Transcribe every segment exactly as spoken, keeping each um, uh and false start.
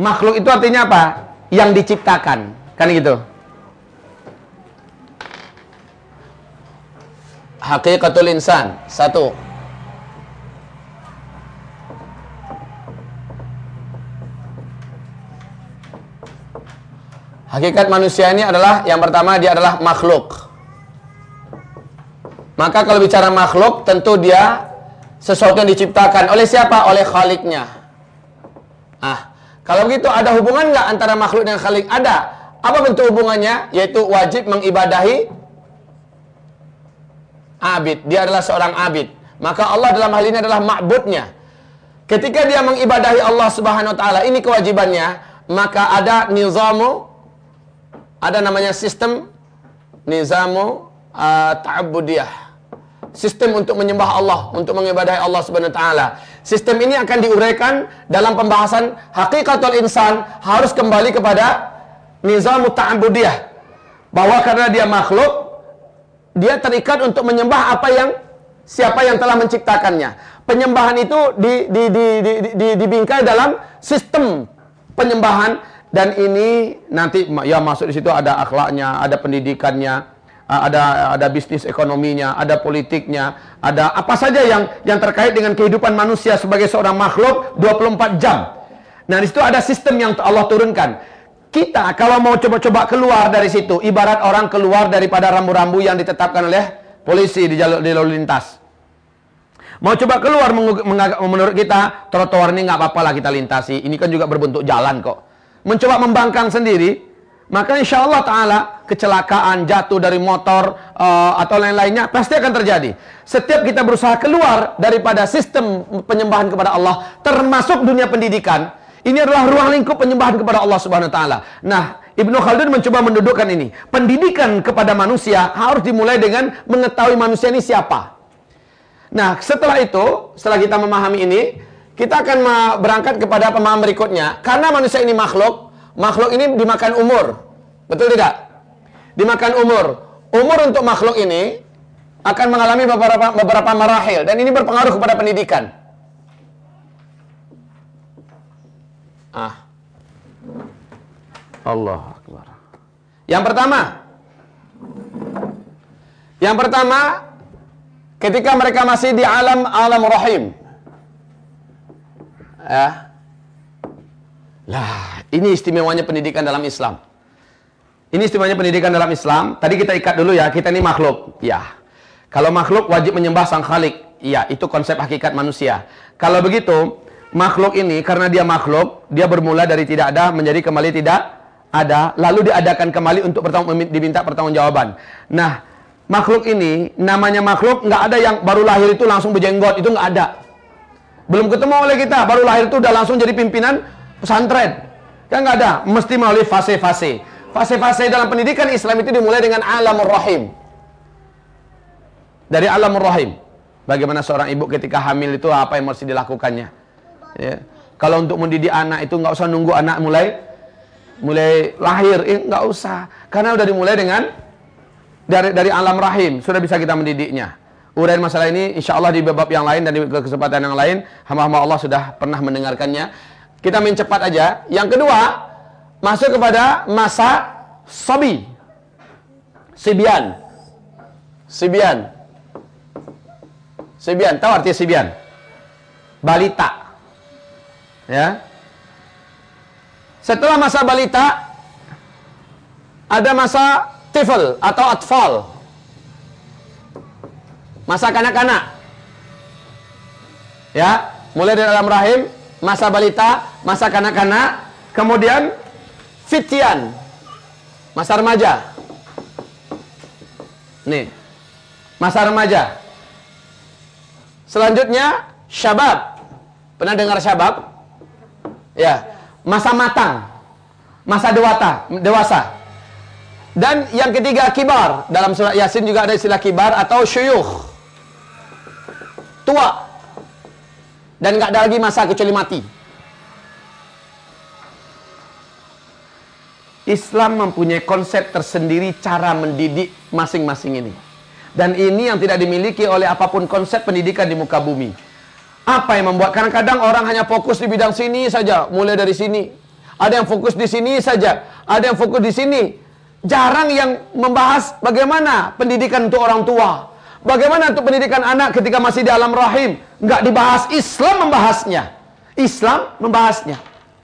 makhluk itu artinya apa? Yang diciptakan, kan gitu. Hakikatul insan, satu. Hakikat manusia ini adalah, yang pertama dia adalah makhluk. Maka kalau bicara makhluk, tentu dia sesuatu yang diciptakan. Oleh siapa? Oleh Khaliknya. Ah, kalau begitu ada hubungan nggak antara makhluk dan Khalik? Ada. Apa bentuk hubungannya? Yaitu wajib mengibadahi abid. Dia adalah seorang abid. Maka Allah dalam hal ini adalah ma'budnya. Ketika dia mengibadahi Allah Subhanahu wa taala, ini kewajibannya, maka ada nizamu, ada namanya sistem nizamu uh, ta'abbudiyah. Sistem untuk menyembah Allah, untuk mengibadahi Allah Subhanahu wa taala. Sistem ini akan diuraikan dalam pembahasan hakikatul insan, harus kembali kepada nizamu ta'abbudiyah. Bahwa karena dia makhluk, dia terikat untuk menyembah apa yang siapa yang telah menciptakannya. Penyembahan itu di, di, di, di, di, di, dibingkai dalam sistem penyembahan. Dan ini nanti ya masuk di situ ada akhlaknya, ada pendidikannya, ada ada bisnis ekonominya, ada politiknya, ada apa saja yang yang terkait dengan kehidupan manusia sebagai seorang makhluk dua puluh empat jam. Nah, di situ ada sistem yang Allah turunkan. Kita kalau mau coba-coba keluar dari situ, ibarat orang keluar daripada rambu-rambu yang ditetapkan oleh polisi di jalur di lalu lintas. Mau coba keluar, menurut kita trotoar ini nggak apa-apa lah kita lintasi. Ini kan juga berbentuk jalan kok. Mencoba membangkang sendiri, maka insya Allah Ta'ala kecelakaan, jatuh dari motor uh, atau lain-lainnya pasti akan terjadi. Setiap kita berusaha keluar daripada sistem penyembahan kepada Allah, termasuk dunia pendidikan, ini adalah ruang lingkup penyembahan kepada Allah Subhanahu Wa Ta'ala. Nah, Ibnu Khaldun mencoba mendudukkan ini. Pendidikan kepada manusia harus dimulai dengan mengetahui manusia ini siapa. Nah, setelah itu, setelah kita memahami ini, kita akan berangkat kepada pemahaman berikutnya. Karena manusia ini makhluk, makhluk ini dimakan umur. Betul tidak? Dimakan umur. Umur untuk makhluk ini akan mengalami beberapa, beberapa marahil. Dan ini berpengaruh kepada pendidikan. Ah. Allah Akbar. Yang pertama. Yang pertama, ketika mereka masih di alam alam rahim. Ya. Lah, ini istimewanya pendidikan dalam Islam. Ini istimewanya pendidikan dalam Islam. Tadi kita ikat dulu ya, kita ini makhluk. Ya. Kalau makhluk wajib menyembah sang Khalik. Iya, itu konsep hakikat manusia. Kalau begitu, makhluk ini karena dia makhluk, dia bermula dari tidak ada menjadi kembali tidak ada, lalu diadakan kembali untuk bertanggung, diminta pertanggungjawaban. Nah, makhluk ini namanya makhluk, nggak ada yang baru lahir itu langsung berjenggot, itu nggak ada. Belum ketemu oleh kita, baru lahir itu udah langsung jadi pimpinan pesantren. Kan nggak ada, mesti melalui fase-fase. Fase-fase dalam pendidikan Islam itu dimulai dengan alamur rahim. Dari alamur rahim. Bagaimana seorang ibu ketika hamil itu apa yang mesti dilakukannya. Ya. Kalau untuk mendidik anak itu nggak usah nunggu anak mulai mulai lahir, eh, nggak usah. Karena udah dimulai dengan dari dari alam rahim, sudah bisa kita mendidiknya. Uraian masalah ini insya Allah di bab yang lain dan di kesempatan yang lain, hamba-hamba Allah sudah pernah mendengarkannya. Kita main cepat aja. Yang kedua, masuk kepada masa sobi, sibian, sibian, sibian. Tahu artinya sibian? Balita. Ya. Setelah masa balita, ada masa tifl atau atfal. Masa kanak-kanak. Ya, mulai dari dalam rahim, masa balita, masa kanak-kanak, kemudian fityan, masa remaja. Nih, masa remaja. Selanjutnya syabab. Pernah dengar syabab? Ya, masa matang, masa dewata, dewasa. Dan yang ketiga kibar. Dalam surat Yasin juga ada istilah kibar atau syuyukh, tua. Dan nggak ada lagi masa kecuali mati. Islam mempunyai konsep tersendiri cara mendidik masing-masing ini. Dan ini yang tidak dimiliki oleh apapun konsep pendidikan di muka bumi. Apa yang membuat kadang-kadang orang hanya fokus di bidang sini saja, mulai dari sini. Ada yang fokus di sini saja, ada yang fokus di sini. Jarang yang membahas bagaimana pendidikan untuk orang tua, bagaimana untuk pendidikan anak ketika masih di alam rahim. Nggak dibahas. Islam membahasnya. Islam membahasnya.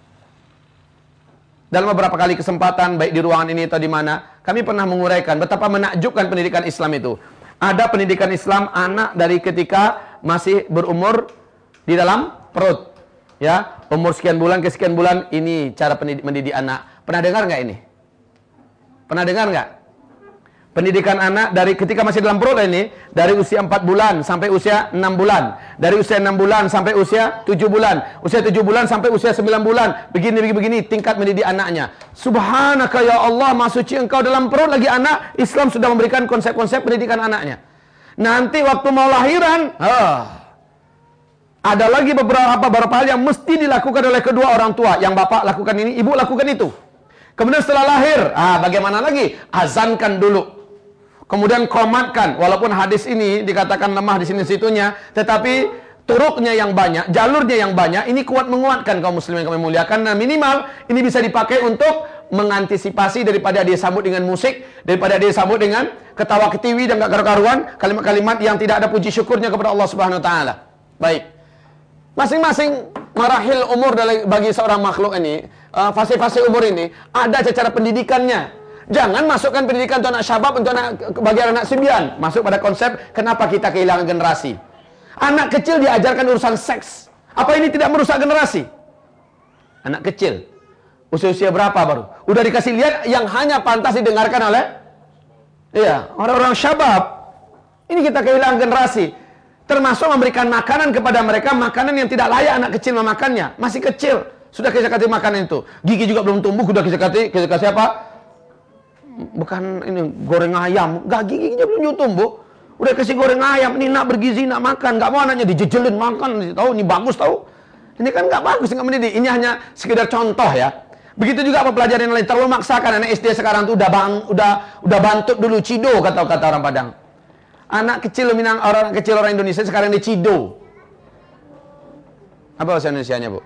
Dalam beberapa kali kesempatan, baik di ruangan ini atau di mana, kami pernah menguraikan betapa menakjubkan pendidikan Islam itu. Ada pendidikan Islam anak dari ketika masih berumur di dalam perut, ya, umur sekian bulan ke sekian bulan, ini cara pendidik, mendidik anak. Pernah dengar nggak ini? Pernah dengar nggak? Pendidikan anak dari ketika masih dalam perut ini, dari usia empat bulan sampai usia enam bulan. Dari usia enam bulan sampai usia tujuh bulan. Usia tujuh bulan sampai usia sembilan bulan. Begini, begini, begini, tingkat mendidik anaknya. Subhanaka ya Allah, Maha Suci Engkau, dalam perut lagi anak. Islam sudah memberikan konsep-konsep pendidikan anaknya. Nanti waktu mau lahiran, ah, ada lagi beberapa, beberapa hal yang mesti dilakukan oleh kedua orang tua. Yang bapak lakukan ini, ibu lakukan itu. Kemudian setelah lahir, ah, bagaimana lagi? Azankan dulu. Kemudian komatkan, walaupun hadis ini dikatakan lemah di sini situnya, tetapi turuknya yang banyak, jalurnya yang banyak, ini kuat menguatkan kaum muslimin yang kami muliakan. Nah, minimal ini bisa dipakai untuk mengantisipasi daripada dia sambut dengan musik, daripada dia sambut dengan ketawa ketiwi dan gak karu-karuan, kalimat-kalimat yang tidak ada puji syukurnya kepada Allah Subhanahu wa taala. Baik. Masing-masing marahil umur bagi seorang makhluk ini, fase-fase umur ini ada cara pendidikannya. Jangan masukkan pendidikan untuk anak syabab, untuk anak bagian anak sembilan. Masuk pada konsep kenapa kita kehilangan generasi. Anak kecil diajarkan urusan seks. Apa ini tidak merusak generasi? Anak kecil usia-usia berapa baru? Udah dikasih lihat yang hanya pantas didengarkan oleh iya, orang-orang syabab. Ini kita kehilangan generasi. Termasuk memberikan makanan kepada mereka, makanan yang tidak layak anak kecil memakannya. Masih kecil sudah kita kasih makanan itu. Gigi juga belum tumbuh, sudah kita kasih, kita kasih apa? Bukan ini goreng ayam, gak, giginya belum tumbuh, udah kasih goreng ayam. Ini nak bergizi, nak makan, nggak mau anaknya dijejelin makan, tahu ini bagus tahu. Ini kan nggak bagus, nggak mendidik. Ini hanya sekedar contoh ya. Begitu juga apa pelajaran yang lain, terlalu maksakan. Anak S D sekarang tuh udah bang, udah udah bantut dulu, cido kata kata orang Padang. Anak kecil Minang, orang kecil orang Indonesia sekarang dia cido. Apa bahasa Indonesianya, Bu?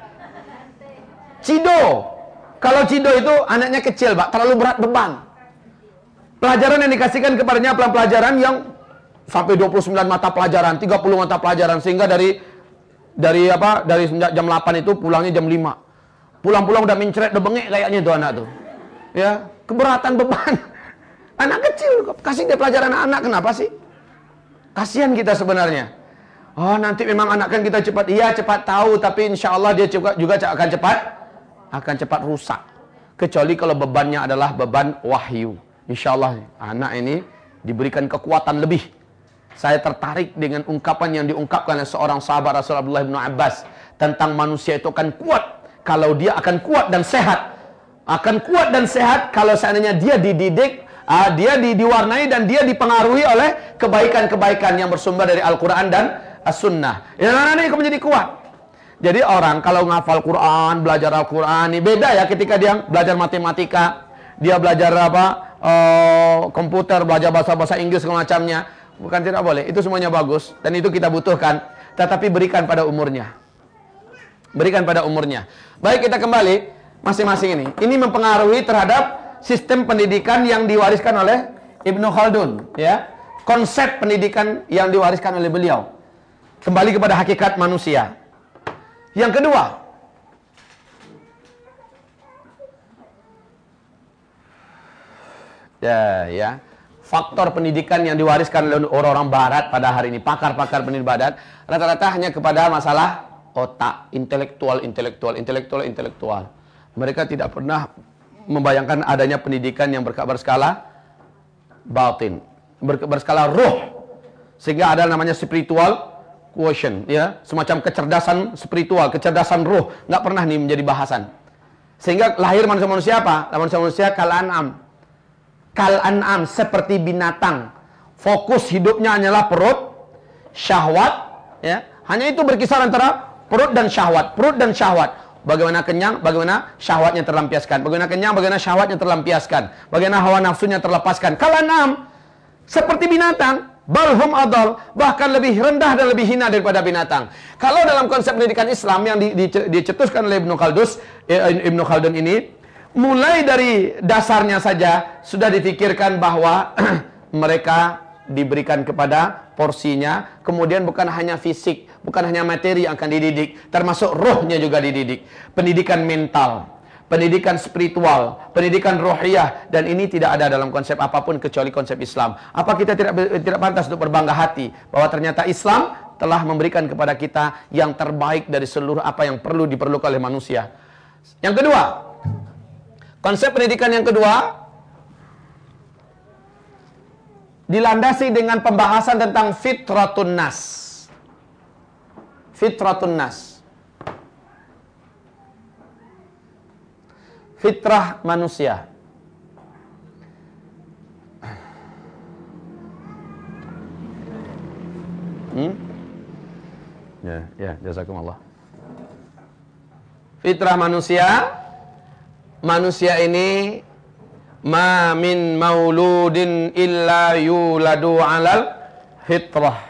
Cido. Kalau cido itu anaknya kecil, Pak, terlalu berat beban. Pelajaran yang dikasihkan kepadanya pelajaran yang sampai dua puluh sembilan mata pelajaran, tiga puluh mata pelajaran, sehingga dari dari apa? Dari jam delapan itu pulangnya jam lima. Pulang-pulang udah mencret, udah bengek kayaknya itu anak tuh. Ya, keberatan beban. Anak kecil, kasih dia pelajaran anak, kenapa sih? Kasihan kita sebenarnya. Oh, nanti memang anak kan kita cepat, iya cepat tahu, tapi insya Allah dia juga, juga akan cepat akan cepat rusak. Kecuali kalau bebannya adalah beban wahyu. Insya Allah anak ini diberikan kekuatan lebih. Saya tertarik dengan ungkapan yang diungkapkan oleh seorang sahabat Rasulullah Abdullah bin Abbas tentang manusia itu akan kuat kalau dia akan kuat dan sehat. Akan kuat dan sehat kalau seandainya dia dididik, uh, dia di, diwarnai dan dia dipengaruhi oleh kebaikan-kebaikan yang bersumber dari Al-Quran dan As-Sunnah. Ya, anak-anak ini akan menjadi kuat. Jadi orang kalau ngafal Quran, belajar Al-Quran, ini beda ya ketika dia belajar matematika, dia belajar apa, uh, komputer, belajar bahasa-bahasa Inggris semacamnya. Bukan tidak boleh, itu semuanya bagus dan itu kita butuhkan. Tetapi berikan pada umurnya. Berikan pada umurnya. Baik, kita kembali masing-masing ini. Ini mempengaruhi terhadap sistem pendidikan yang diwariskan oleh Ibnu Khaldun, ya. Konsep pendidikan yang diwariskan oleh beliau. Kembali kepada hakikat manusia. Yang kedua, ya, ya, faktor pendidikan yang diwariskan oleh orang-orang Barat pada hari ini, pakar-pakar pendidikan Barat, rata-rata hanya kepada masalah otak, intelektual, intelektual, intelektual, intelektual. Mereka tidak pernah membayangkan adanya pendidikan yang berskala batin, berskala ruh, sehingga ada namanya spiritual quotient, ya, semacam kecerdasan spiritual, kecerdasan ruh, nggak pernah nih menjadi bahasan. Sehingga lahir manusia-manusia apa? Manusia-manusia kal an'am, kal an'am, seperti binatang. Fokus hidupnya hanyalah perut, syahwat, ya, hanya itu berkisar antara perut dan syahwat, perut dan syahwat. Bagaimana kenyang, bagaimana syahwatnya terlampiaskan. Bagaimana kenyang, bagaimana syahwatnya terlampiaskan. Bagaimana hawa nafsunya terlepaskan. Kal an'am, seperti binatang. balhum adal, bahkan lebih rendah dan lebih hina daripada binatang. Kalau dalam konsep pendidikan Islam yang di, di, dicetuskan oleh Ibnu Khaldun, eh, Ibnu Khaldun ini, mulai dari dasarnya saja sudah difikirkan bahwa mereka diberikan kepada porsinya, kemudian bukan hanya fisik, bukan hanya materi yang akan dididik, termasuk rohnya juga dididik. Pendidikan mental, pendidikan spiritual, pendidikan rohiyah, dan ini tidak ada dalam konsep apapun kecuali konsep Islam. Apa kita tidak tidak pantas untuk berbangga hati bahwa ternyata Islam telah memberikan kepada kita yang terbaik dari seluruh apa yang perlu diperlukan oleh manusia. Yang kedua, konsep pendidikan yang kedua dilandasi dengan pembahasan tentang fitratun nas. Fitratun nas. Fitrah manusia. Hmm? Ya, ya, jazakumullah. Fitrah manusia. Manusia ini ma min mauludin illa yuladu alal fitrah.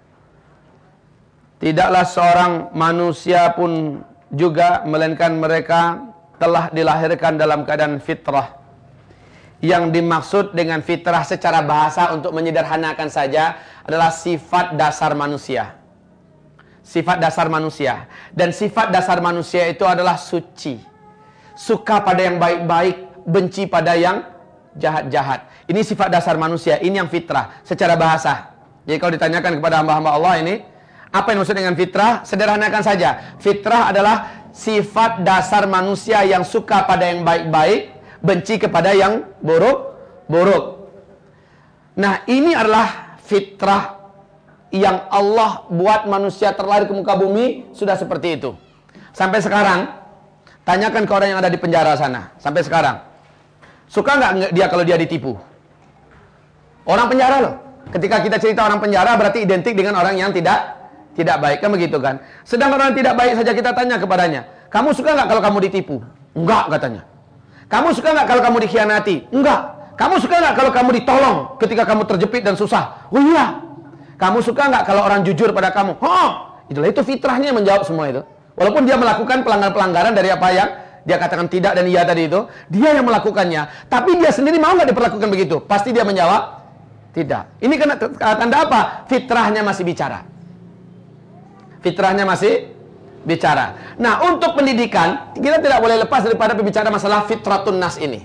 Tidaklah seorang manusia pun juga melainkan mereka telah dilahirkan dalam keadaan fitrah. Yang dimaksud dengan fitrah secara bahasa untuk menyederhanakan saja adalah sifat dasar manusia. Sifat dasar manusia. Dan sifat dasar manusia itu adalah suci. Suka pada yang baik-baik, benci pada yang jahat-jahat. Ini sifat dasar manusia, ini yang fitrah secara bahasa. Jadi kalau ditanyakan kepada hamba-hamba Allah ini, apa yang maksud dengan fitrah? Sederhanakan saja. Fitrah adalah sifat dasar manusia yang suka pada yang baik-baik, benci kepada yang buruk-buruk. Nah, ini adalah fitrah yang Allah buat manusia terlahir ke muka bumi, sudah seperti itu. Sampai sekarang, tanyakan ke orang yang ada di penjara sana. Sampai sekarang, suka nggak dia kalau dia ditipu? Orang penjara loh. Ketika kita cerita orang penjara berarti identik dengan orang yang tidak tidak baik, kan begitu kan? Sedangkan orang tidak baik saja kita tanya kepadanya, kamu suka nggak kalau kamu ditipu? Enggak, katanya. Kamu suka nggak kalau kamu dikhianati? Enggak. Kamu suka nggak kalau kamu ditolong ketika kamu terjepit dan susah? Oh iya. Kamu suka nggak kalau orang jujur pada kamu? Oh, itulah itu fitrahnya menjawab semua itu. Walaupun dia melakukan pelanggaran-pelanggaran dari apa yang dia katakan tidak dan iya tadi itu, dia yang melakukannya. Tapi dia sendiri mau nggak diperlakukan begitu? Pasti dia menjawab tidak. Ini karena tanda apa? Fitrahnya masih bicara. Fitrahnya masih bicara. Nah, untuk pendidikan, kita tidak boleh lepas daripada pembicaraan masalah fitratun nas ini.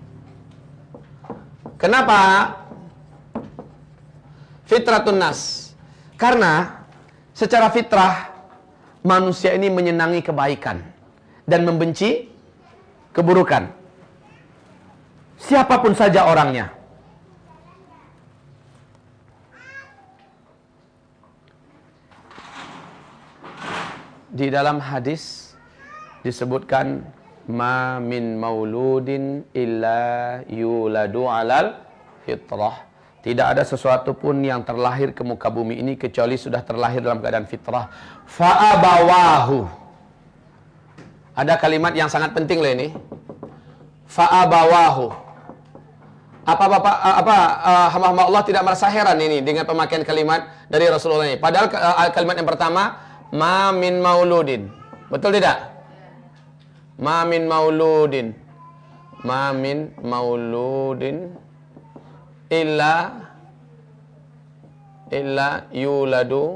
Kenapa? Fitratun nas. Karena secara fitrah, manusia ini menyenangi kebaikan dan membenci keburukan. Siapapun saja orangnya. Di dalam hadis disebutkan ma min mauludin illa yuladu alal fitrah. Tidak ada sesuatu pun yang terlahir ke muka bumi ini kecuali sudah terlahir dalam keadaan fitrah. Fa'abawahu. Ada kalimat yang sangat penting loh ini. Fa'abawahu. Apa Bapak apa hamba-hamba Allah tidak merasa heran ini dengan pemakaian kalimat dari Rasulullah ini? Padahal kalimat yang pertama ma min mauludin. Betul tidak? Ma min mauludin. Ma min mauludin illa illa yuladu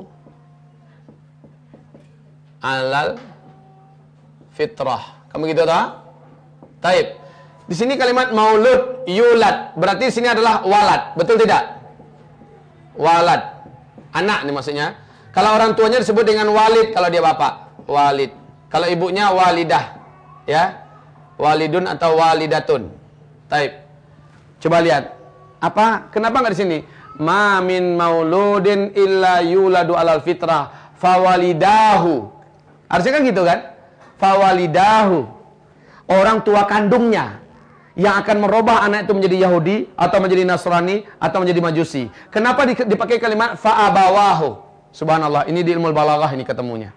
alal fitrah. Kamu gitu toh? Taib. Di sini kalimat maulud yulad berarti di sini adalah walad. Betul tidak? Walad. Anak nih maksudnya. Kalau orang tuanya disebut dengan walid kalau dia bapak, walid. Kalau ibunya walidah, ya, walidun atau walidatun. Taib. Coba lihat, apa? Kenapa nggak di sini? Ma min mauludin illa yuladu alal fitrah, fawalidahu. Harusnya kan gitu kan? Fawalidahu. Orang tua kandungnya yang akan merubah anak itu menjadi Yahudi atau menjadi Nasrani atau menjadi Majusi. Kenapa dipakai kalimat fa'abawahu? Subhanallah, ini di ilmu balaghah ini ketemunya.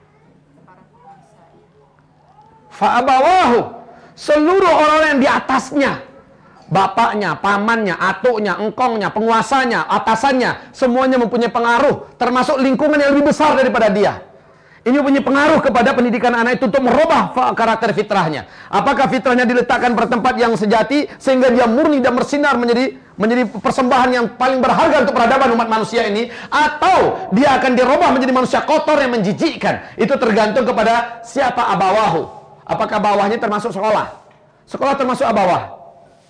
Fa'abawahu, seluruh orang yang di atasnya, bapaknya, pamannya, atuknya, engkongnya, penguasanya, atasannya, semuanya mempunyai pengaruh, termasuk lingkungan yang lebih besar daripada dia. Ini punya pengaruh kepada pendidikan anak itu untuk merubah karakter fitrahnya. Apakah fitrahnya diletakkan pada tempat yang sejati sehingga dia murni dan bersinar menjadi menjadi persembahan yang paling berharga untuk peradaban umat manusia ini, atau dia akan dirubah menjadi manusia kotor yang menjijikkan? Itu tergantung kepada siapa abawahu. Apakah bawahnya termasuk sekolah? Sekolah termasuk abawah.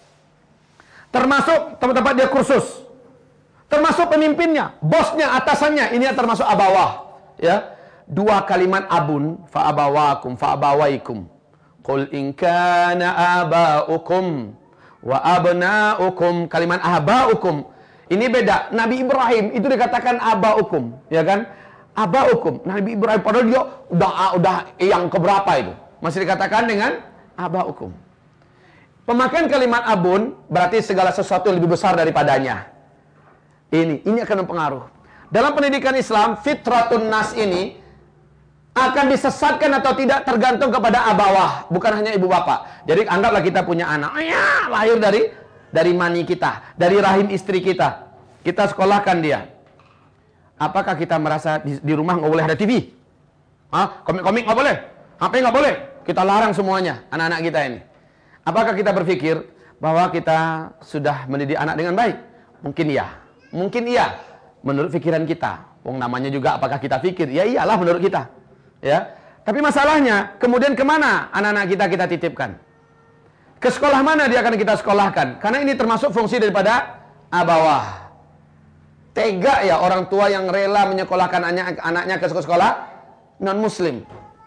Termasuk tempat-tempat dia kursus. Termasuk pemimpinnya, bosnya, atasannya, ini termasuk abawah. Ya. Dua kalimat abun, fa abawakum fa abawaikum. Qul in kana abaukum wa abnaukum. Kalimat abaukum ini beda. Nabi Ibrahim itu dikatakan abaukum, ya kan? Abaukum. Nabi Ibrahim padahal dia udah udah yang keberapa itu? Masih dikatakan dengan abaukum. Pemakaian kalimat abun berarti segala sesuatu yang lebih besar daripadanya. Ini ini akan mempengaruh. Dalam pendidikan Islam, fitratun nas ini akan disesatkan atau tidak tergantung kepada abawah, bukan hanya ibu bapak. Jadi anggaplah kita punya anak, oh ya, lahir dari dari mani kita, dari rahim istri kita. Kita sekolahkan dia. Apakah kita merasa di, di rumah nggak boleh ada T V? Hah? Komik-komik nggak boleh? H P nggak boleh? Kita larang semuanya, anak-anak kita ini. Apakah kita berpikir bahwa kita sudah mendidik anak dengan baik? Mungkin iya. Mungkin iya. Menurut pikiran kita. Wong namanya juga apakah kita pikir? Ya iyalah menurut kita. Ya, tapi masalahnya kemudian kemana anak-anak kita kita titipkan? Ke sekolah mana dia akan kita sekolahkan? Karena ini termasuk fungsi daripada abawah. Tega ya orang tua yang rela menyekolahkan anak anaknya ke sekolah non muslim.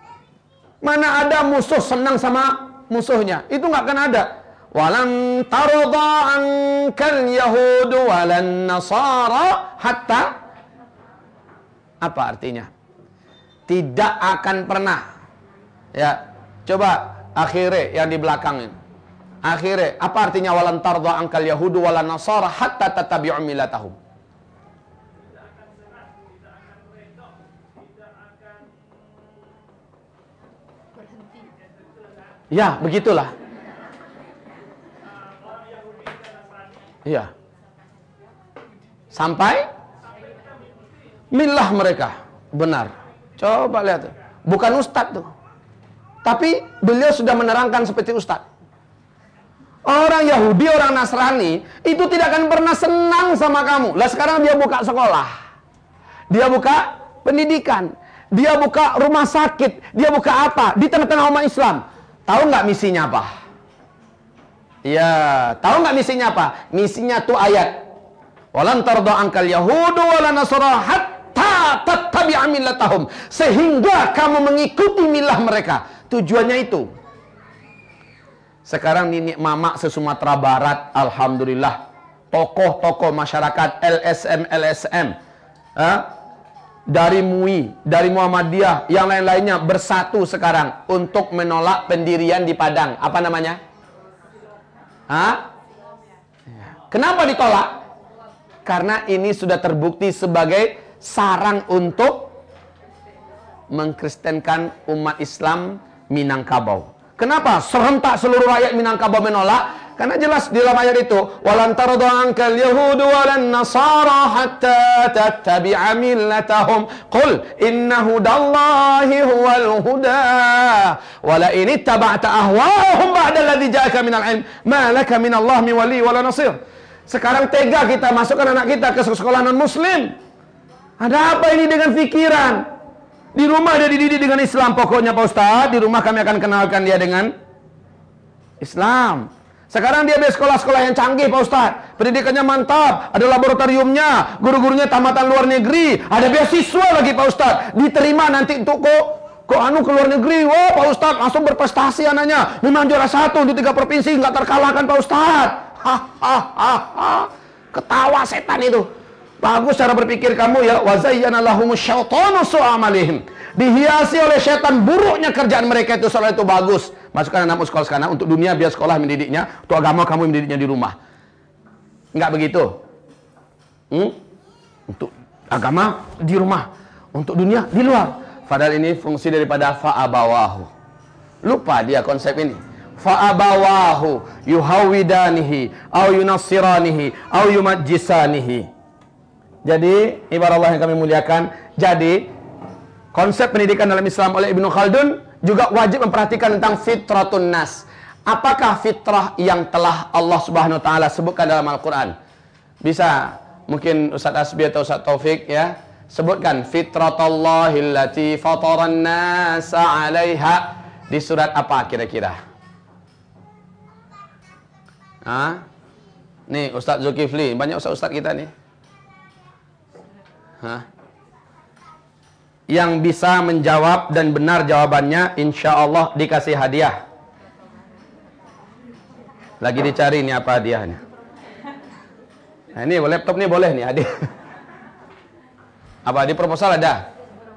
Mana ada musuh senang sama musuhnya? Itu nggak akan ada. Walan tarda ankal yahudu walan nasara hatta, apa artinya? Tidak akan pernah. Ya, coba akhirnya yang di belakang ini. Akhirnya, apa artinya walan tarda ankal yahudu walan nasara hatta tattabi'u millatahum? Ya, begitulah. Iya. Sampai milah mereka. Benar. Coba lihat tuh. Bukan ustadz tuh. Tapi beliau sudah menerangkan seperti ustadz. Orang Yahudi, orang Nasrani itu tidak akan pernah senang sama kamu. Lah sekarang dia buka sekolah. Dia buka pendidikan. Dia buka rumah sakit. Dia buka apa? Di tengah-tengah umat Islam. Tahu nggak misinya apa? Ya, tahu nggak misinya apa? Misinya tuh ayat. Walan tarda ankal yahudu walan nasara hatta tattabi'a millatahum, sehingga kamu mengikuti milah mereka. Tujuannya itu. Sekarang Nenek Mama se-Sumatera Barat, alhamdulillah, tokoh-tokoh masyarakat L S M L S M, eh? dari M U I, dari Muhammadiyah, yang lain-lainnya bersatu sekarang untuk menolak pendirian di Padang. Apa namanya? Hah? Kenapa ditolak? Karena ini sudah terbukti sebagai sarang untuk mengkristenkan umat Islam Minangkabau. Kenapa? Serentak seluruh rakyat Minangkabau menolak. Karena jelas di dalam ayat itu, walan tarda ankal yahudu walan nasara hatta tattabi'a millatahum qul inna hudallahi huwal huda wala in ittaba'ta ahwa'ahum ba'da alladhi ja'aka minal ilm ma laka minallahi min wali wala nasir. Sekarang tega kita masukkan anak kita ke sekolah non muslim. Ada apa ini dengan pikiran? Di rumah dia dididik dengan Islam. Pokoknya Pak Ustadz, di rumah kami akan kenalkan dia dengan Islam. Sekarang dia di sekolah-sekolah yang canggih Pak Ustadz. Pendidikannya mantap. Ada laboratoriumnya. Guru-gurunya tamatan luar negeri. Ada beasiswa lagi Pak Ustadz. Diterima nanti untuk kok kok anu ke luar negeri. Wah Pak Ustadz langsung berprestasi anaknya. Memang juara satu untuk tiga provinsi. Nggak terkalahkan Pak Ustadz. Hahaha. Ketawa setan itu. Bagus cara berpikir kamu ya. Wa zayyana lahumus syaitanu su'amalihim. Dihiasi oleh setan buruknya kerjaan mereka itu. Soal itu bagus. Masukkan anakmu sekolah sekarang untuk dunia biar sekolah mendidiknya, untuk agama kamu mendidiknya di rumah. Enggak begitu. Hmm? Untuk agama di rumah, untuk dunia di luar. Padahal ini fungsi daripada fa'abawahu. Lupa dia konsep ini. fa'abawahu yuhawidanihi au yunassiranihi au yumajjisanihi. Jadi, ibarat Allah yang kami muliakan, jadi konsep pendidikan dalam Islam oleh Ibnu Khaldun juga wajib memperhatikan tentang fitratun nas. Apakah fitrah yang telah Allah Subhanahu wa taala sebutkan dalam Al-Qur'an? Bisa mungkin Ustaz Asbi atau Ustaz Taufik ya, sebutkan fitratallahi allati fataran nasa 'alaiha di surat apa kira-kira? Ah? Nih Ustaz Zulkifli, banyak ustaz-ustaz kita nih. Hah? Yang bisa menjawab dan benar jawabannya insya Allah dikasih hadiah. Lagi dicari nih apa hadiahnya. Nah, ini laptop nih boleh nih hadiah. Apa di proposal ada?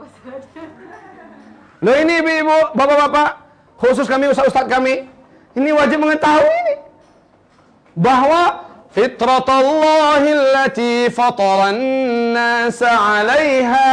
Loh ini ibu-ibu, bapak-bapak, khusus kami ustaz-ustaz kami, ini wajib mengetahui ini bahwa fitratallahi allati fataran nasa 'alaiha,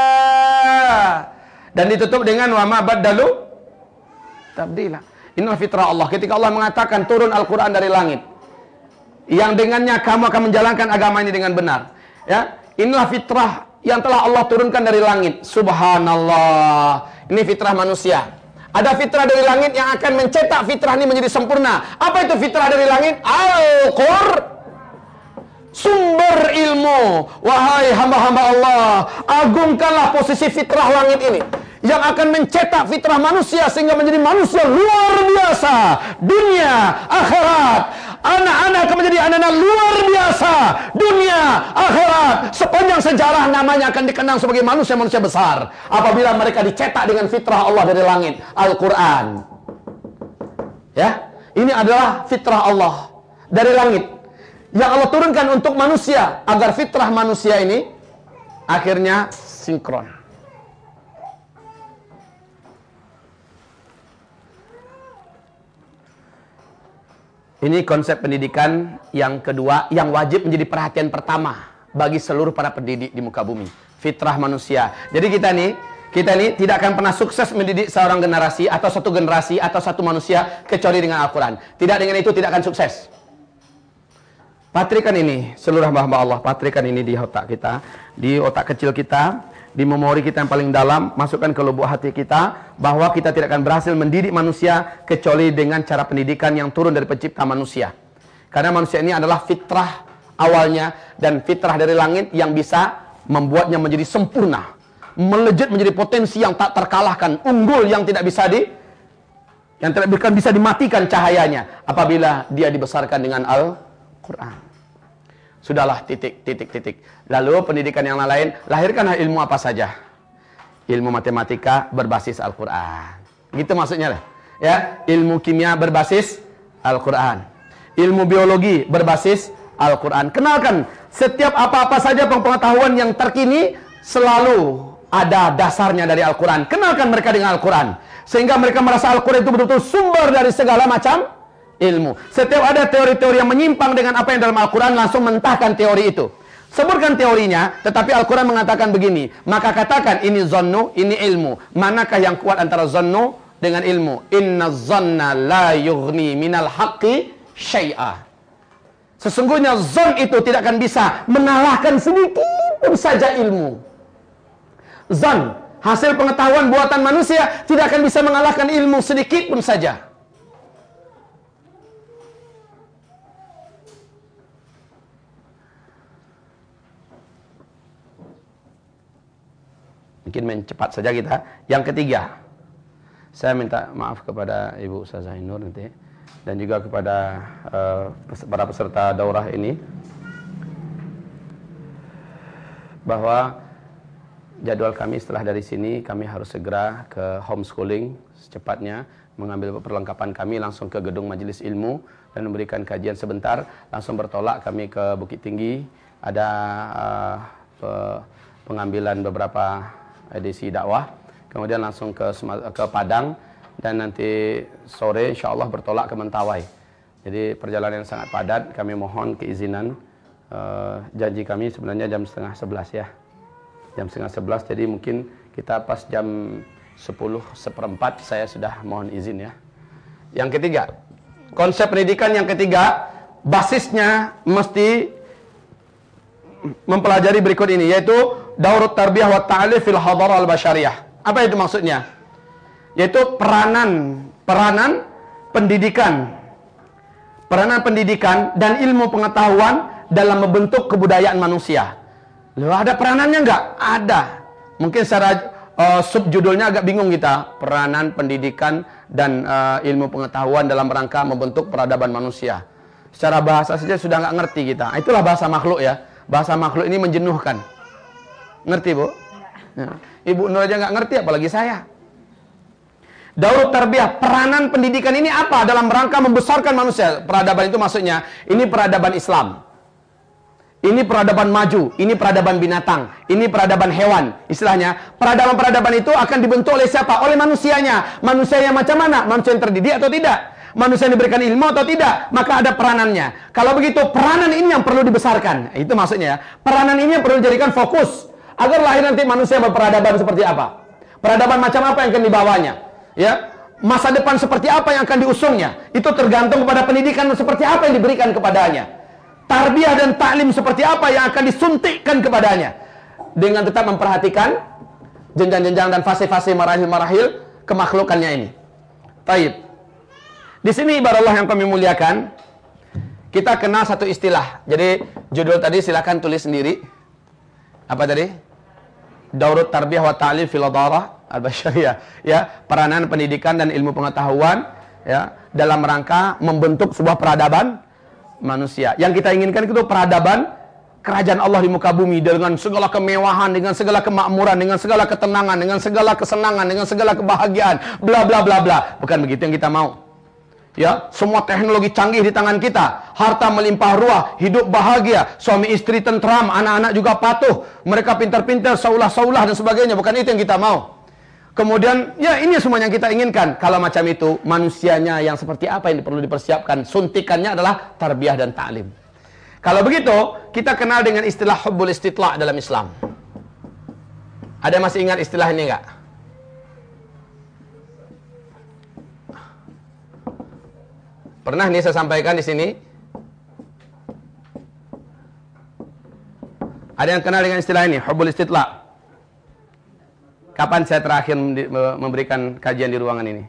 dan ditutup dengan wa ma baddalu tabdila. Inilah fitrah Allah. Ketika Allah mengatakan turun Al-Quran dari langit, yang dengannya kamu akan menjalankan agama ini dengan benar. Ya, inilah fitrah yang telah Allah turunkan dari langit. Subhanallah. Ini fitrah manusia. Ada fitrah dari langit yang akan mencetak fitrah ini menjadi sempurna. Apa itu fitrah dari langit? Al-Qur'an, sumber ilmu. Wahai hamba-hamba Allah, agungkanlah posisi fitrah langit ini yang akan mencetak fitrah manusia sehingga menjadi manusia luar biasa. Dunia, akhirat. Anak-anak akan menjadi anak-anak luar biasa. Dunia, akhirat. Sepanjang sejarah namanya akan dikenang sebagai manusia-manusia besar apabila mereka dicetak dengan fitrah Allah dari langit, Al-Quran. Ya, ini adalah fitrah Allah dari langit yang Allah turunkan untuk manusia agar fitrah manusia ini akhirnya sinkron. Ini konsep pendidikan yang kedua yang wajib menjadi perhatian pertama bagi seluruh para pendidik di muka bumi. Fitrah manusia. Jadi kita nih, kita nih tidak akan pernah sukses mendidik seorang generasi atau satu generasi atau satu manusia kecuali dengan Al-Quran. Tidak dengan itu tidak akan sukses. Patrikan ini, seluruh hamba Allah, patrikan ini di otak kita, di otak kecil kita, di memori kita yang paling dalam, masukkan ke lubuk hati kita, bahwa kita tidak akan berhasil mendidik manusia kecuali dengan cara pendidikan yang turun dari pencipta manusia. Karena manusia ini adalah fitrah awalnya dan fitrah dari langit yang bisa membuatnya menjadi sempurna, melejit menjadi potensi yang tak terkalahkan, unggul yang tidak bisa di yang tidak bisa dimatikan cahayanya apabila dia dibesarkan dengan Al-Quran. Sudahlah, titik, titik, titik. Lalu pendidikan yang lain, lahirkanlah ilmu apa saja. Ilmu matematika berbasis Al-Quran. Gitu maksudnya lah. Ya, ilmu kimia berbasis Al-Quran. Ilmu biologi berbasis Al-Quran. Kenalkan, setiap apa-apa saja pengetahuan yang terkini selalu ada dasarnya dari Al-Quran. Kenalkan mereka dengan Al-Quran. Sehingga mereka merasa Al-Quran itu betul-betul sumber dari segala macam ilmu. Setiap ada teori-teori yang menyimpang dengan apa yang dalam Al-Quran, langsung mentahkan teori itu. Sebutkan teorinya, tetapi Al-Quran mengatakan begini. Maka katakan ini zonnu, ini ilmu. Manakah yang kuat antara zonnu dengan ilmu? Inna zonna la yughni minal haqqi syai'a. Sesungguhnya zon itu tidak akan bisa mengalahkan sedikit pun saja ilmu. Zon, hasil pengetahuan buatan manusia, tidak akan bisa mengalahkan ilmu sedikit pun saja. Mungkin main cepat saja kita. Yang ketiga, saya minta maaf kepada Ibu Ustazah Ainur nanti, dan juga kepada uh, para peserta daurah ini, bahwa jadwal kami setelah dari sini, kami harus segera ke homeschooling secepatnya, mengambil perlengkapan kami langsung ke gedung majelis ilmu, dan memberikan kajian sebentar, langsung bertolak kami ke Bukit Tinggi. Ada uh, pe pengambilan beberapa edisi dakwah, kemudian langsung ke ke Padang, dan nanti sore insya Allah bertolak ke Mentawai. Jadi perjalanan yang sangat padat. Kami mohon keizinan. Uh, janji kami sebenarnya jam setengah sebelas ya, jam setengah sebelas. Jadi mungkin kita pas jam sepuluh seperempat saya sudah mohon izin ya. Yang ketiga, konsep pendidikan yang ketiga, basisnya mesti mempelajari berikut ini, yaitu daurut tarbiyah wa ta'lim fil hadarah al-basyariyah. Apa itu maksudnya? Yaitu peranan peranan pendidikan. Peranan pendidikan dan ilmu pengetahuan dalam membentuk kebudayaan manusia. Loh, ada peranannya enggak? Ada. Mungkin secara uh, subjudulnya agak bingung kita. Peranan pendidikan dan uh, ilmu pengetahuan dalam rangka membentuk peradaban manusia. Secara bahasa saja sudah nggak ngerti kita. Itulah bahasa makhluk ya. Bahasa makhluk ini menjenuhkan. Ngerti, Bu? Ya. Ibu Nur aja nggak ngerti, apalagi saya. Daurut tarbiyah, peranan pendidikan ini apa dalam rangka membesarkan manusia? Peradaban itu maksudnya, ini peradaban Islam. Ini peradaban maju, ini peradaban binatang, ini peradaban hewan. Istilahnya, peradaban-peradaban itu akan dibentuk oleh siapa? Oleh manusianya. Manusia yang macam mana? Manusia yang terdidik atau tidak? Manusia yang diberikan ilmu atau tidak? Maka ada peranannya. Kalau begitu, peranan ini yang perlu dibesarkan. Itu maksudnya. Peranan ini yang perlu dijadikan fokus. Agar lahir nanti manusia berperadaban seperti apa? Peradaban macam apa yang akan dibawanya? Ya, masa depan seperti apa yang akan diusungnya? Itu tergantung kepada pendidikan seperti apa yang diberikan kepadanya. Tarbiyah dan taklim seperti apa yang akan disuntikkan kepadanya. Dengan tetap memperhatikan jenjang-jenjang dan fase-fase marahil-marahil kemakhlukannya ini. Baik. Di sini ibarat Allah yang kami muliakan, kita kenal satu istilah. Jadi judul tadi silakan tulis sendiri. Apa tadi? Daurut tarbiyah wa ta'lim fil hadarah al-basyariyah, ya, peranan pendidikan dan ilmu pengetahuan, ya, dalam rangka membentuk sebuah peradaban manusia. Yang kita inginkan itu peradaban kerajaan Allah di muka bumi dengan segala kemewahan, dengan segala kemakmuran, dengan segala ketenangan, dengan segala kesenangan, dengan segala kebahagiaan, bla bla bla bla. Bukan begitu yang kita mau. Ya, semua teknologi canggih di tangan kita, harta melimpah ruah, hidup bahagia, suami istri tentram, anak-anak juga patuh, mereka pintar-pintar, saulah-saulah dan sebagainya. Bukan itu yang kita mau. Kemudian, ya ini semuanya yang kita inginkan. Kalau macam itu, manusianya yang seperti apa yang perlu dipersiapkan? Suntikannya adalah tarbiyah dan ta'lim. Kalau begitu, kita kenal dengan istilah hubbul istitla' dalam Islam. Ada yang masih ingat istilah ini enggak? Pernah nih saya sampaikan di sini. Ada yang kenal dengan istilah ini, hubbul istitla'? Kapan saya terakhir memberikan kajian di ruangan ini?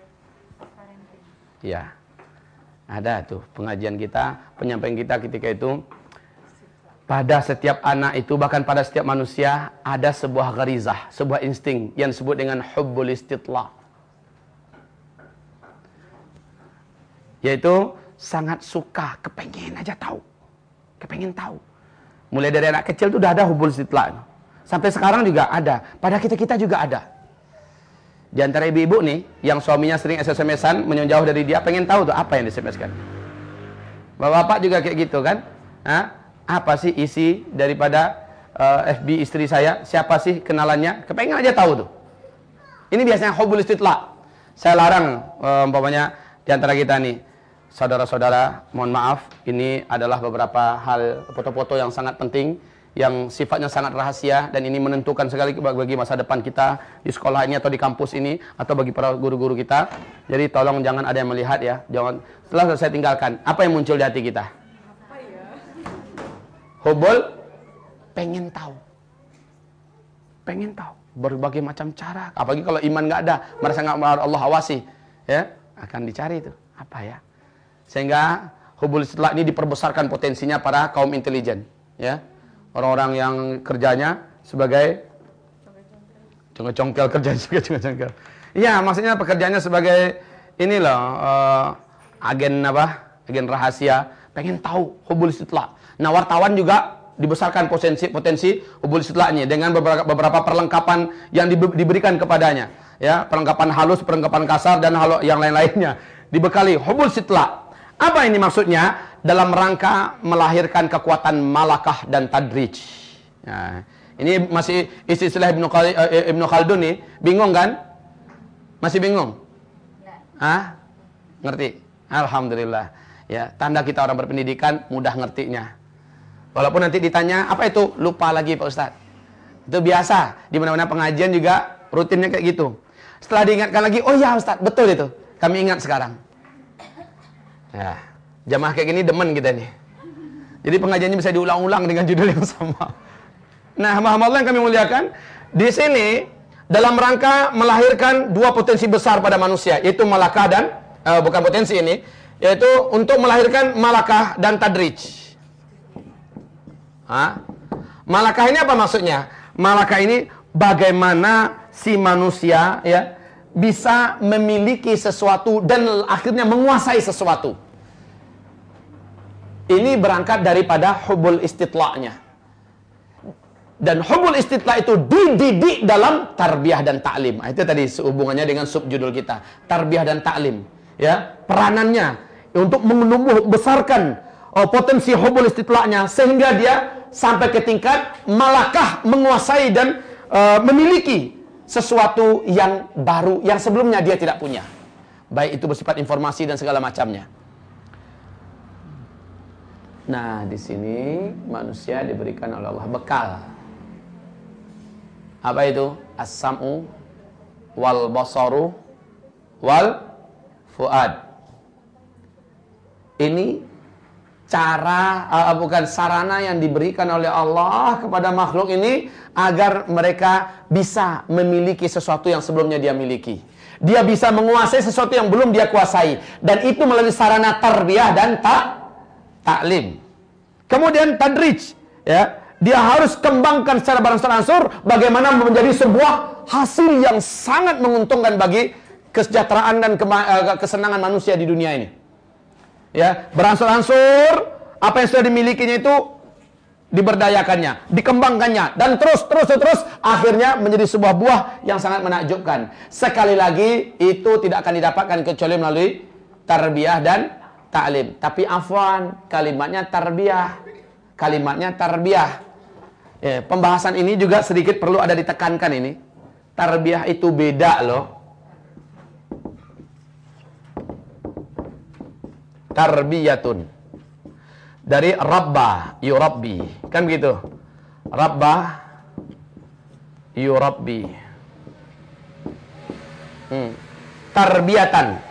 Ya, ada tuh pengajian kita, penyampaian kita ketika itu. Pada setiap anak itu, bahkan pada setiap manusia, ada sebuah gharizah, sebuah insting yang disebut dengan hubbul istitla'. Yaitu sangat suka, kepengen aja tahu. Kepengen tahu. Mulai dari anak kecil itu udah ada hubbul istitla'. Sampai sekarang juga ada. Pada kita-kita juga ada. Di antara ibu-ibu nih, yang suaminya sering S M S-an, menjauh dari dia, pengen tahu tuh apa yang di S M S-kan. Bapak-bapak juga kayak gitu kan? Hah? Apa sih isi daripada uh, F B istri saya? Siapa sih kenalannya? Kepengen aja tahu tuh. Ini biasanya hubbul istitla'. Saya larang, uh, umpamanya di antara kita nih, saudara-saudara, mohon maaf, ini adalah beberapa hal foto-foto yang sangat penting, yang sifatnya sangat rahasia, dan ini menentukan sekali bagi masa depan kita di sekolah ini atau di kampus ini atau bagi para guru-guru kita. Jadi tolong jangan ada yang melihat ya. Jangan. Setelah saya tinggalkan, apa yang muncul di hati kita? Apa ya? Hubbul, pengen tahu. Pengen tahu berbagai macam cara. Apalagi kalau iman nggak ada, merasa nggak Allah awasi, ya akan dicari itu apa ya. Sehingga hubbul istitla' ini diperbesarkan potensinya para kaum intelijen, ya. Orang-orang yang kerjanya sebagai congkel kerjanya sebagai congkel. Iya, maksudnya pekerjaannya sebagai ini loh, uh, agen apa? Agen rahasia, pengen tahu hubbul istitla'. Nah, wartawan juga dibesarkan potensi potensi hubbul istitla'-nya dengan beberapa beberapa perlengkapan yang diberikan kepadanya, ya, perlengkapan halus, perlengkapan kasar dan hal yang lain-lainnya. Dibekali hubbul istitla'. Apa ini maksudnya? Dalam rangka melahirkan kekuatan malakah dan tadrij. Nah, ini masih istilah Ibnu Ibnu Khaldun nih, bingung kan? Masih bingung? Hah? Ngerti? Alhamdulillah. Ya, tanda kita orang berpendidikan mudah ngertinya. Walaupun nanti ditanya, apa itu? Lupa lagi Pak Ustadz. Itu biasa, di mana-mana pengajian juga rutinnya kayak gitu. Setelah diingatkan lagi, oh ya Ustadz, betul itu. Kami ingat sekarang. Ya, jamaah kayak gini demen kita nih. Jadi pengajiannya bisa diulang-ulang dengan judul yang sama. Nah, hamba-hamba Allah yang kami muliakan, di sini dalam rangka melahirkan dua potensi besar pada manusia, yaitu malakah dan uh, bukan potensi ini, yaitu untuk melahirkan malakah dan tadrij. Hah? Malakah ini apa maksudnya? Malakah ini bagaimana si manusia ya bisa memiliki sesuatu dan akhirnya menguasai sesuatu. Ini berangkat daripada hubul istitla'nya. Dan hubul istitla itu dididik dalam tarbiyah dan ta'lim. Itu tadi hubungannya dengan subjudul kita, tarbiyah dan ta'lim. Ya, peranannya untuk menumbuh besarkan oh, potensi hubul istitla'nya sehingga dia sampai ke tingkat malakah menguasai dan uh, memiliki sesuatu yang baru yang sebelumnya dia tidak punya. Baik itu bersifat informasi dan segala macamnya. Nah, di sini manusia diberikan oleh Allah bekal. Apa itu? As-sam'u wal basaru wal fuad. Ini cara uh, bukan sarana yang diberikan oleh Allah kepada makhluk ini agar mereka bisa memiliki sesuatu yang sebelumnya dia miliki. Dia bisa menguasai sesuatu yang belum dia kuasai, dan itu melalui sarana tarbiyah dan ta taklim. Kemudian tadrij, ya. Dia harus kembangkan secara berangsur-angsur bagaimana menjadi sebuah hasil yang sangat menguntungkan bagi kesejahteraan dan kesenangan manusia di dunia ini. Ya, berangsur-angsur apa yang sudah dimilikinya itu diberdayakannya, dikembangkannya, dan terus terus terus akhirnya menjadi sebuah buah yang sangat menakjubkan. Sekali lagi itu tidak akan didapatkan kecuali melalui tarbiyah dan ta'lim. Tapi afwan, kalimatnya tarbiyah. Kalimatnya tarbiyah. Ya, pembahasan ini juga sedikit perlu ada ditekankan ini. Tarbiyah itu beda loh. Tarbiyatun. Dari rabba, yurabbi. Kan begitu. Rabba, yurabbi. Hmm. Tarbiyatan.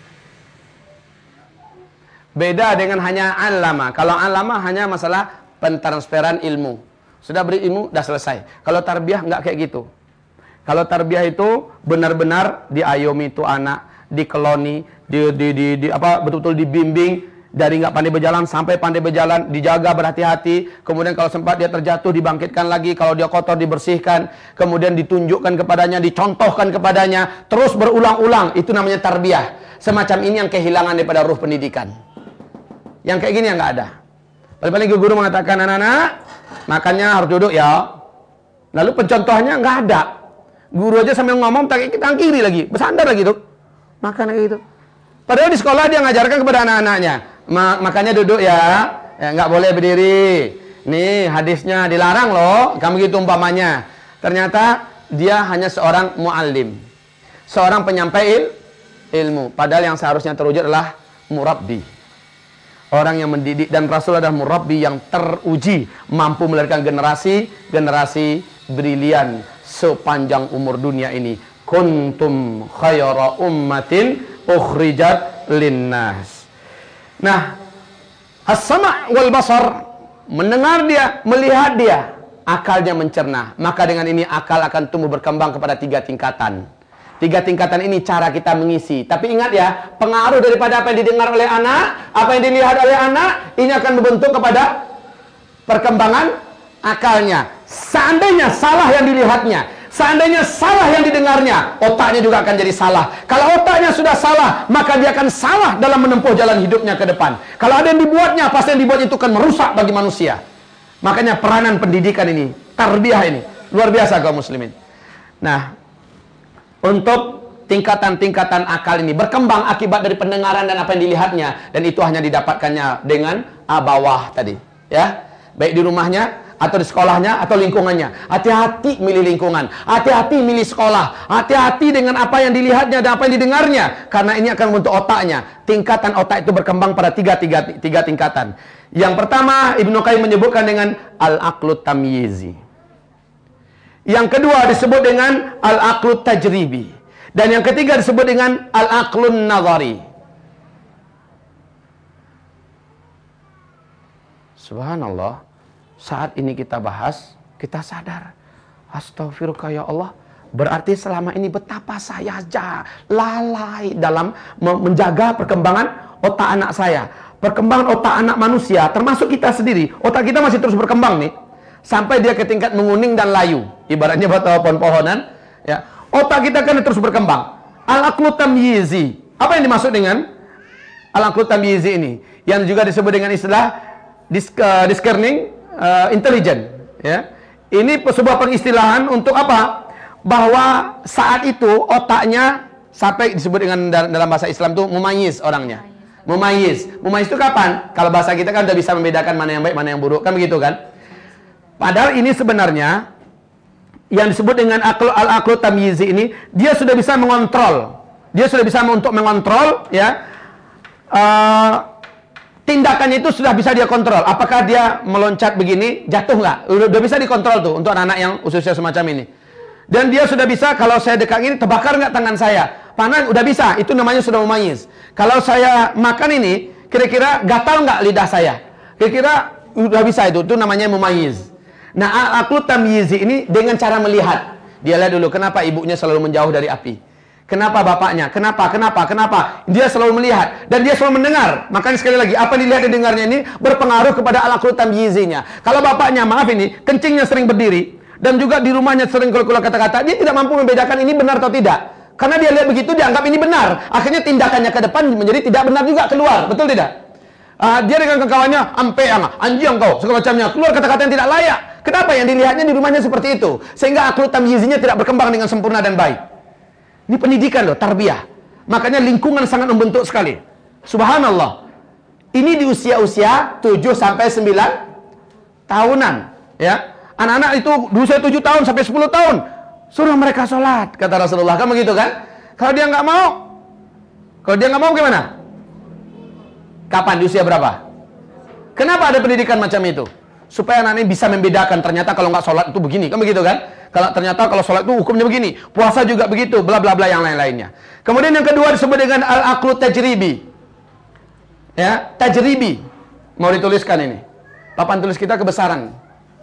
Beda dengan hanya alama. Kalau alama hanya masalah pentransferan ilmu. Sudah beri ilmu, sudah selesai. Kalau tarbiyah enggak kayak gitu. Kalau tarbiyah itu benar-benar diayomi itu anak, dikeloni, di, di, di, di apa betul-betul dibimbing dari enggak pandai berjalan sampai pandai berjalan, dijaga berhati-hati. Kemudian kalau sempat dia terjatuh dibangkitkan lagi, kalau dia kotor dibersihkan, kemudian ditunjukkan kepadanya, dicontohkan kepadanya, terus berulang-ulang. Itu namanya tarbiyah. Semacam ini yang kehilangan daripada ruh pendidikan. Yang kayak gini yang enggak ada. Paling-paling guru mengatakan, anak-anak, makannya harus duduk ya. Lalu pencontohnya nggak ada. Guru aja sambil ngomong tangan tangan kiri lagi, bersandar lagi tuh. Makan lagi gitu. Padahal di sekolah dia ngajarkan kepada anak-anaknya, Ma makanya duduk ya, ya nggak boleh berdiri. Nih hadisnya dilarang loh, kamu gitu umpamanya. Ternyata dia hanya seorang muallim, seorang penyampai il ilmu. Padahal yang seharusnya terwujud adalah murabbi. Orang yang mendidik, dan Rasul adalah murabbi yang teruji, mampu melahirkan generasi-generasi brilian sepanjang umur dunia ini. Kuntum khayra ummatin ukhrijat linnas. Nah, as-sama' wal basar, mendengar dia, melihat dia, akalnya mencerna. Maka dengan ini akal akan tumbuh berkembang kepada tiga tingkatan. Tiga tingkatan ini cara kita mengisi. Tapi ingat ya, pengaruh daripada apa yang didengar oleh anak, apa yang dilihat oleh anak, ini akan membentuk kepada perkembangan akalnya. Seandainya salah yang dilihatnya, seandainya salah yang didengarnya, otaknya juga akan jadi salah. Kalau otaknya sudah salah, maka dia akan salah dalam menempuh jalan hidupnya ke depan. Kalau ada yang dibuatnya, pasti yang dibuat itu akan merusak bagi manusia. Makanya peranan pendidikan ini, tarbiyah ini, luar biasa kaum muslimin. Nah, untuk tingkatan-tingkatan akal ini berkembang akibat dari pendengaran dan apa yang dilihatnya, dan itu hanya didapatkannya dengan bawah tadi, ya, baik di rumahnya atau di sekolahnya atau lingkungannya. Hati-hati milih lingkungan, hati-hati milih sekolah, hati-hati dengan apa yang dilihatnya dan apa yang didengarnya, karena ini akan membentuk otaknya. Tingkatan otak itu berkembang pada tiga, tiga, tiga tingkatan. Yang pertama Ibnu Qayyim menyebutkan dengan al-aqlut tamyizi. Yang kedua disebut dengan al-aqlut tajribi. Dan yang ketiga disebut dengan al-aqlun nazari. Subhanallah, saat ini kita bahas, kita sadar, astaghfirullah ya Allah, berarti selama ini betapa saya aja lalai dalam menjaga perkembangan otak anak saya, perkembangan otak anak manusia, termasuk kita sendiri. Otak kita masih terus berkembang nih, sampai dia ke tingkat menguning dan layu, ibaratnya batu pohon-pohonan. Ya, otak kita kan terus berkembang. Al-aqlu tamyizi. Apa yang dimaksud dengan al-aqlu tamyizi ini? Yang juga disebut dengan istilah disk, uh, discerning uh, intelligence. Ya, ini sebuah pengistilahan untuk apa? Bahwa saat itu otaknya sampai disebut dengan dalam bahasa Islam itu mumayyiz orangnya. Mumayyiz. Mumayyiz itu kapan? Kalau bahasa kita kan udah bisa membedakan mana yang baik, mana yang buruk, kan begitu kan? Padahal ini sebenarnya yang disebut dengan al-aqlu tamyizi ini, dia sudah bisa mengontrol. Dia sudah bisa untuk mengontrol, ya. Uh, tindakannya itu sudah bisa dia kontrol. Apakah dia meloncat begini, jatuh nggak? Udah, udah bisa dikontrol tuh untuk anak-anak yang usia semacam ini. Dan dia sudah bisa, kalau saya dekat ini, terbakar nggak tangan saya? Panas, udah bisa. Itu namanya sudah mumayyiz. Kalau saya makan ini, kira-kira gatal nggak lidah saya? Kira-kira udah bisa itu. Itu namanya mumayyiz. Nah, al-aqlu tamyizi ini dengan cara melihat. Dia lihat dulu, kenapa ibunya selalu menjauh dari api? Kenapa bapaknya? Kenapa? Kenapa? Kenapa? Dia selalu melihat. Dan dia selalu mendengar. Makanya sekali lagi, apa yang dilihat dan dengarnya ini berpengaruh kepada al-aqlu tamyizinya. Kalau bapaknya, maaf ini, kencingnya sering berdiri, dan juga di rumahnya sering keluar kata-kata, dia tidak mampu membedakan ini benar atau tidak. Karena dia lihat begitu, dianggap ini benar. Akhirnya tindakannya ke depan menjadi tidak benar juga keluar. Betul tidak? Uh, dia dengan kawannya, ampe yang anjing kau, segala macamnya, keluar kata-kata yang tidak layak. Kenapa? Yang dilihatnya di rumahnya seperti itu. Sehingga aqlu tamyizinya tidak berkembang dengan sempurna dan baik. Ini pendidikan loh, tarbiyah. Makanya lingkungan sangat membentuk sekali. Subhanallah. Ini di usia-usia tujuh sampai sembilan tahunan, ya. Anak-anak itu di usia tujuh tahun sampai sepuluh tahun, suruh mereka sholat, kata Rasulullah. Kan begitu kan? Kalau dia nggak mau, kalau dia nggak mau gimana? Kapan? Di usia berapa? Kenapa ada pendidikan macam itu? Supaya anak ini bisa membedakan, ternyata kalau nggak sholat itu begini, kan begitu kan? Kalau ternyata kalau sholat itu hukumnya begini, puasa juga begitu, bla bla bla yang lain-lainnya. Kemudian yang kedua disebut dengan al-aqlu tajribi. Ya, tajribi. Mau dituliskan ini. Papan tulis kita kebesaran.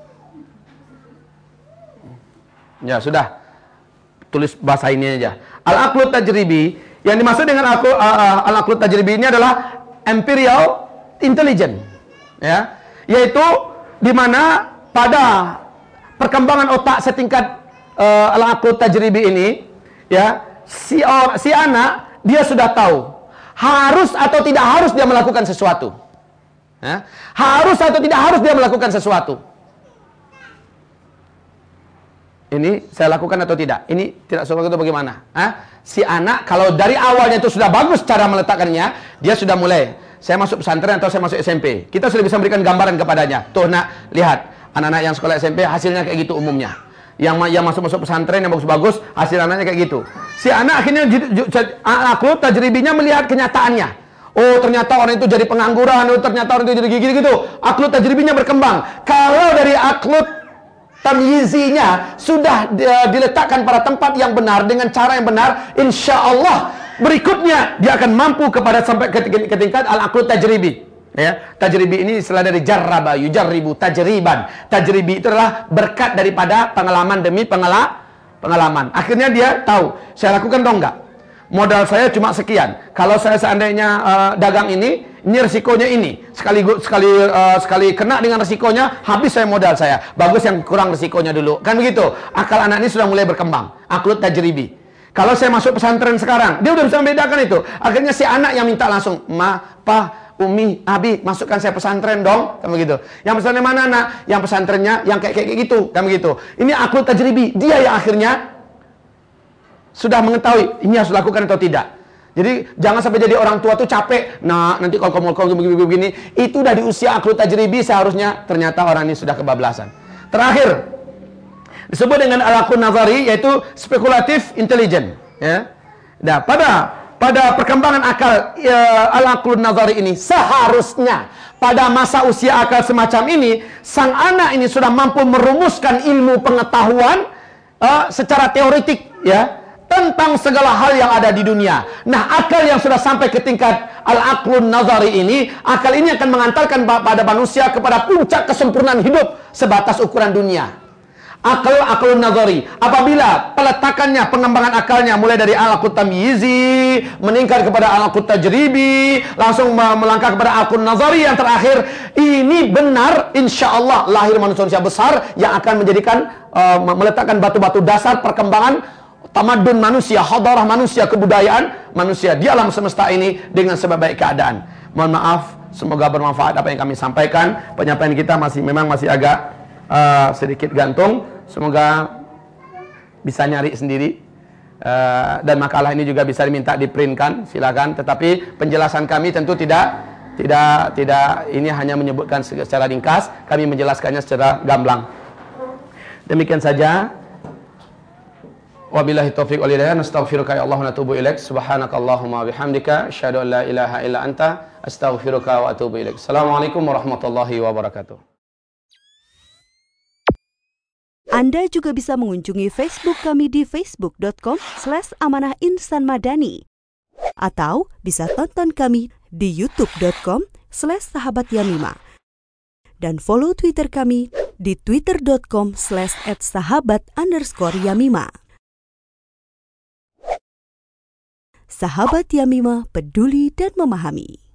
Ya, sudah. Tulis bahasa ini aja. Al-aqlu tajribi, yang dimaksud dengan al-aqlu tajribi ini adalah empirical intelligence. Ya, yaitu di mana pada perkembangan otak setingkat uh, al-aqlu tajribi ini, ya, si or, si anak dia sudah tahu harus atau tidak harus dia melakukan sesuatu. Ya, harus atau tidak harus dia melakukan sesuatu. Ini saya lakukan atau tidak? Ini tidak suka itu bagaimana? Hah? Si anak kalau dari awalnya itu sudah bagus cara meletakkannya, dia sudah mulai. Saya masuk pesantren atau saya masuk S M P. Kita sudah bisa memberikan gambaran kepadanya. Tuh nak, lihat. Anak-anak yang sekolah S M P hasilnya kayak gitu umumnya. Yang yang masuk-masuk pesantren yang bagus-bagus, hasil anaknya kayak gitu. Si anak akhirnya aqlu tajribinya melihat kenyataannya. Oh, ternyata orang itu jadi pengangguran, oh ternyata orang itu jadi gitu-gitu. Aqlu tajribinya berkembang. Kalau dari aqlu tamyizinya sudah diletakkan pada tempat yang benar dengan cara yang benar, insya Allah berikutnya dia akan mampu kepada sampai ke tingkat al-aqlu tajribi. Ya, tajribi ini istilah dari jarraba, yujarribu, tajriban. Tajribi itu adalah berkat daripada pengalaman demi pengala, pengalaman. Akhirnya dia tahu, saya lakukan dong enggak? Modal saya cuma sekian. Kalau saya seandainya uh, dagang ini, ini risikonya ini. Sekali sekali uh, sekali kena dengan risikonya, habis saya modal saya. Bagus yang kurang risikonya dulu. Kan begitu. Akal anak ini sudah mulai berkembang. Aqlu tajribi. Kalau saya masuk pesantren sekarang, dia udah bisa membedakan itu. Akhirnya si anak yang minta langsung, "Ma, Pa, Umi, Abi, masukkan saya pesantren dong." Kan begitu. Yang pesantren mana, Nak? Yang pesantrennya yang kayak kayak gitu. Kan begitu. Ini aqlu tajribi. Dia yang akhirnya sudah mengetahui ini harus lakukan atau tidak. Jadi jangan sampai jadi orang tua tuh capek. Nah, nanti kalau kamu kalau begini-begini, itu udah di usia aqlu tajribi seharusnya ternyata orang ini sudah kebablasan. Terakhir disebut dengan al-aqlu nazari, yaitu spekulatif intelligent, ya. Nah, pada pada perkembangan akal ya, al-aqlu nazari ini seharusnya pada masa usia akal semacam ini sang anak ini sudah mampu merumuskan ilmu pengetahuan uh, secara teoretik, ya. tentang segala hal yang ada di dunia. Nah, akal yang sudah sampai ke tingkat al-aqlun nazari ini, akal ini akan mengantarkan pada manusia kepada puncak kesempurnaan hidup sebatas ukuran dunia. Akal aklun nazari, apabila peletakannya, pengembangan akalnya mulai dari al-aql tamyizi meningkat kepada al-aql tajribi, langsung melangkah kepada al-aql nazari yang terakhir, ini benar insyaallah lahir manusia besar yang akan menjadikan uh, meletakkan batu-batu dasar perkembangan tamadun manusia, hadarah manusia, kebudayaan manusia di alam semesta ini dengan sebaik-baik keadaan. Mohon maaf, semoga bermanfaat apa yang kami sampaikan. Penyampaian kita masih memang masih agak Uh, sedikit gantung, semoga bisa nyari sendiri, uh, dan makalah ini juga bisa diminta diprintkan, silakan. Tetapi penjelasan kami tentu tidak tidak tidak ini hanya menyebutkan secara ringkas, kami menjelaskannya secara gamblang. Demikian saja. Wabillahi taufiq wal hidayah. Nastaghfiruka ya Allah wa natubu ilaik. Subhanakallahumma bihamdika asyhadu an la ilaha illa anta astaghfiruka wa atubu ilaik. Assalamualaikum warahmatullahi wabarakatuh. Anda juga bisa mengunjungi Facebook kami di facebook dot com slash amanah insan madani. Atau bisa tonton kami di youtube dot com slash sahabat yamima. Dan follow Twitter kami di twitter dot com slash at sahabat underscore yamima. Sahabat Yamima, peduli dan memahami.